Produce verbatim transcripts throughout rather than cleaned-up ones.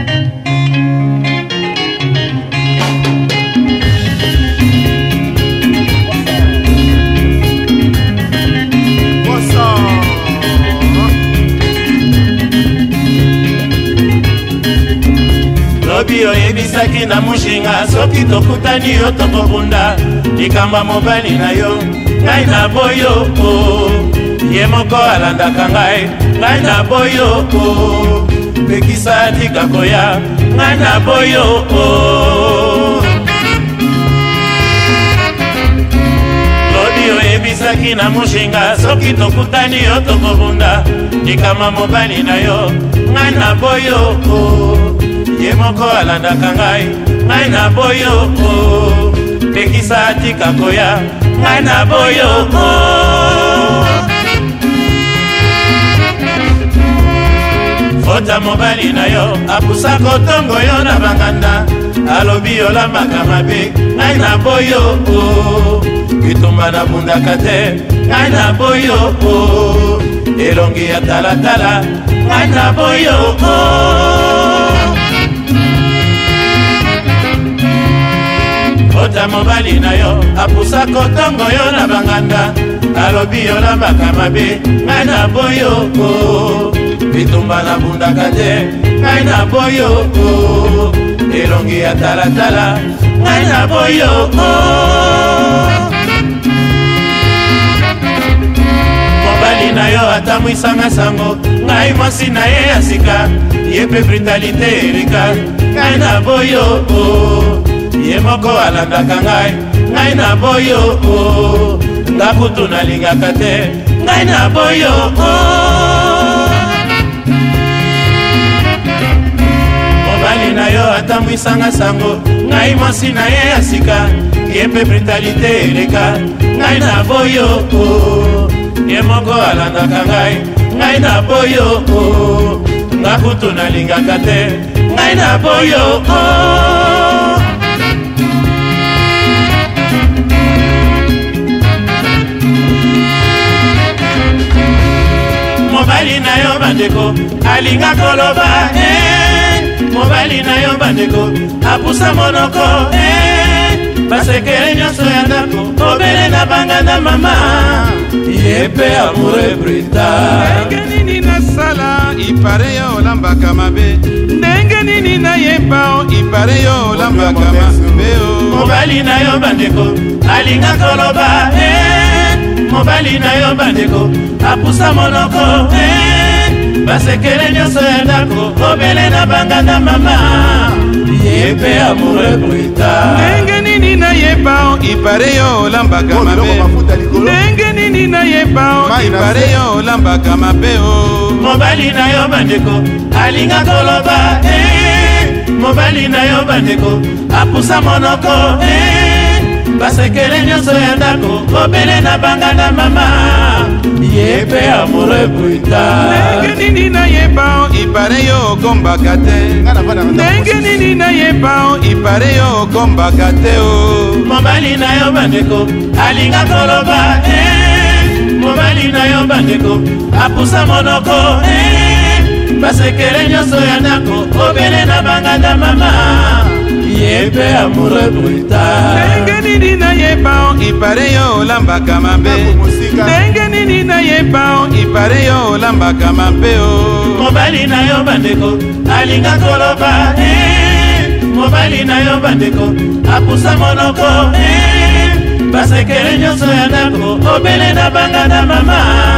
Lobi oyebisaki na mushinga soki tokutani yo tokobunda likamba mobali na yo ngai na boyo ye moko alandaka ngai ngai na boyo pekisa tika koya ngai na boyo Lobi oyebisaki na mushinga soki tokutani yo tokobunda likamba mobali na yo ngai na boyo ye moko alandaka ngai ngai na boyo pekisa tika koya ngai na boyo fota mobali na yo apusa kotongo yo na banganda alobi olambaka mabe ngai na boyo bitumba na bundaka te ngai na boyo elongi ya talatala ngai na boyo Fota mobali na yo apusa kotongo yo na banganda alobi olambaka mabe ngai na boyo bitumba na bundaka te ngai na boyo elongi ya talatala ngai na boyo mobali na yo atamwisanga sango ngai mwasi na ye ya sika ye pe brutalite erika ngai na boyo ye moko alandaka ngai ngai na boyo nga kutu nalingaka te ngai na boyo mobali na yo atambwisanga sango ngai mwasi na ye ya sika ye pe brutalite eleka ngai na boyo ye moko alandaka ngai ngai na boyo nga kutu nalingaka te ngai na boyo mobali na yo bandeko alinga koloba eh mobali na yo bandeko apusa monoko eh basekere nyonso ya ndako obele na banganda mama yepe amoureux brutal ndenge nini nasala ipare yo olambaka mabe ndenge nini nayeba ipare yo olambaka mabe mobali na yo bandeko alinga koloba eh mobali na yo bandeko apusa monoko eh basekele nyonso ya ndako obele na banganda mama yepe amoureux brutal ndenge nini nayeba ipare yo olambaka mabe ndenge nini nayeba ipare yo olambaka mabe mobali na yo bandeko alinga koloba eh mobali na yo bandeko apusa monoko eh basekele nyonso ya ndako obele na banganda mama yepe amoureux brutal ndenge nini nayeba ipare yo okombaka te ndenge nini nayeba ipare yo okombaka te mobali na yo bandeko alinga koloba eh mobali na yo bandeko apusa monoko eh basekele nyonso ya ndako obele na banganda mama yepe amoureux brutal ndenge nini nayeba ipare yo olambaka mabe ndenge nini nayeba ipare yo olambaka mabe mobali na yo bandeko alinga koloba eh mobali na yo bandeko apusa monoko eh basekele nyonso ya ndako obele na banganda mama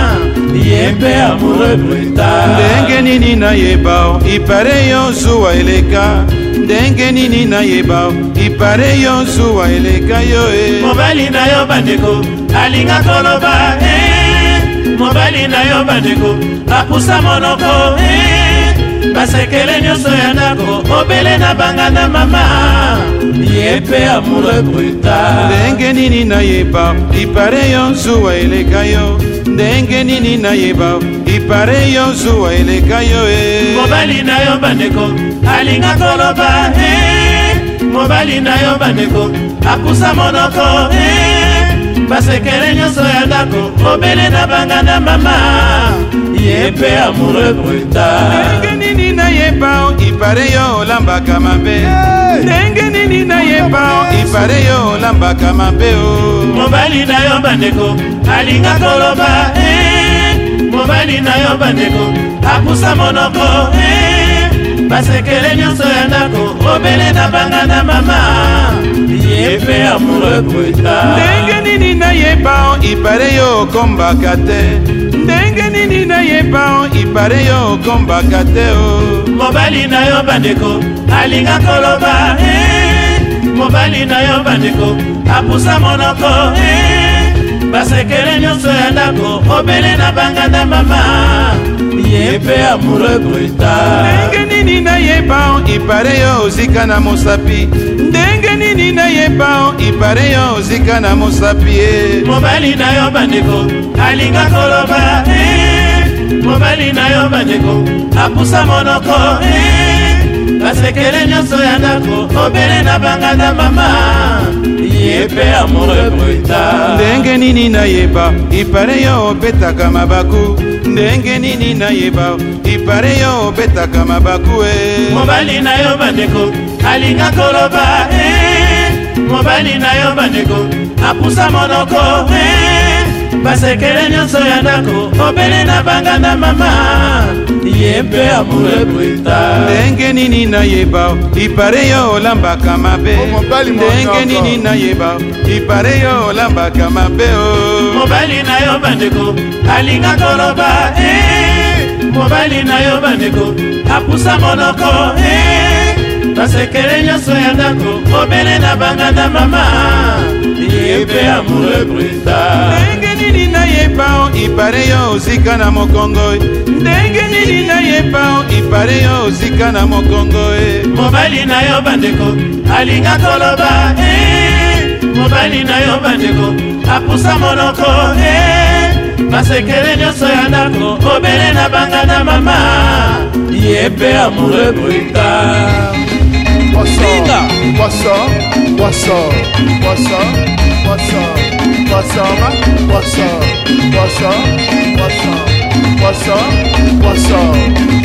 yepe amoureux brutal ndenge nini nayeba ipare yo zuwa eleka ndenge nini nayeba ipare yo zuwa eleka yo e mobali na yo bandeko alinga koloba eh mobali na yo bandeko apusa monoko eh basekele nyonso ya ndako obele na banganda mama yepe amoureux brutal ndenge nini nayeba ipare yo zuwa eleka yo ndenge nini nayeba ipare yo zuwa eleka yo e mobali na yo bandeko alinga koloba eh mobali na yo bandeko apusa monoko eh basekele nyonso ya ndako obele na banganda mama yepe amoureux brutal ndenge nini nayeba ipare yo olambaka mabe ndenge nini nayeba ipare yo olambaka mabe o mobali na yo bandeko alinga koloba mobali na yo bandeko apusa monoko basekele nyonso ya ndako obele na banga na mama ye mpe amoureux brutal ndenge nini nayeba ipare yo okombaka te ndenge nini nayeba ipare yo okombaka te o mobali na yo bandeko alinga koloba mobali na yo bandeko apusa monoko basekele nyonso ya ndako obele na banga na mama ye mpe amoureux brutal ndenge nini nayeba ipare yo ozika na mosapi ndenge nini nayeba ipare yo ozika na mosapi mobali na yo bandeko alinga koloba mobali na yo bandeko apusa monoko basekele nyonso ya ndako obele na banga na mama ye mpe amoureux brutal ndenge nini nayeba ipare yo obetaka mabaku ndenge nini nayeba ipare yo obetaka mabaku mobali na yo bandeko alinga koloba mobali na yo bandeko apusa monoko basekele nyonso ya ndako obele na banga na mama ye mpe amoureux brutal ndenge nini nayeba ipare yo olambaka mabe ndenge nini nayeba ipare yo olambaka mabe o mobali na yo bandeko alinga koloba mobali na yo bandeko apusa monoko basekele nyonso ya ndako obele na banga na mama ye mpe amoureux brutal ndenge nini nayeba ipare yo ozika na mokongo ndenge nini nayeba ipare yo ozika na mokongo mobali na yo bandeko alinga koloba mobali na yo bandeko apusa monoko basekele nyonso ya ndako obele na banga na mama ye mpe amoureux brutal Poisson, poisson, poisson, poisson, poisson, poisson, poisson, poisson, poisson, poisson, poisson.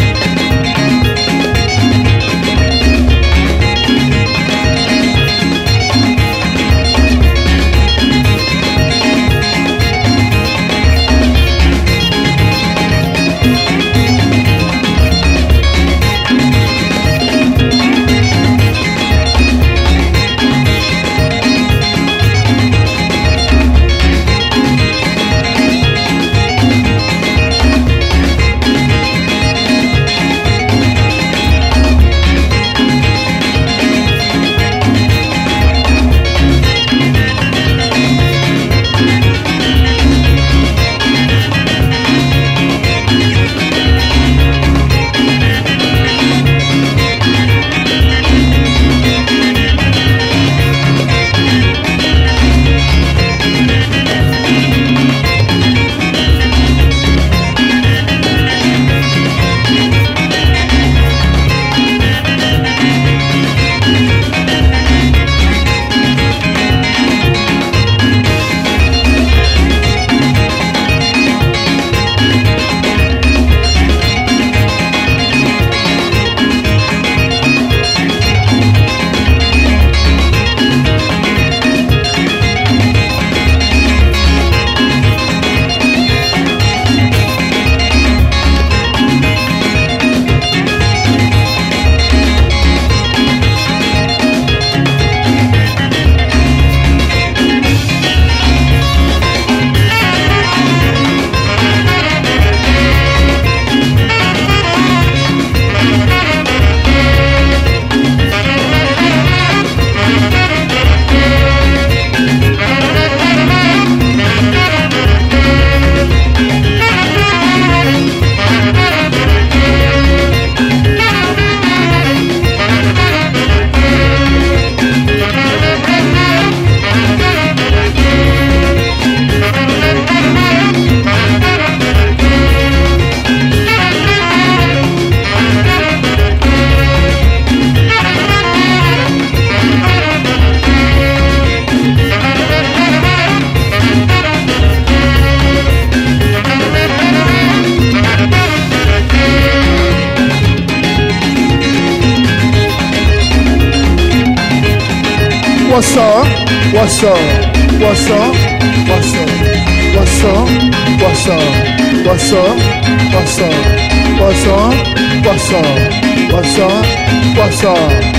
Poisson, poisson, poisson, poisson, poisson, poisson, poisson, poisson, poisson, poisson, poisson, poisson.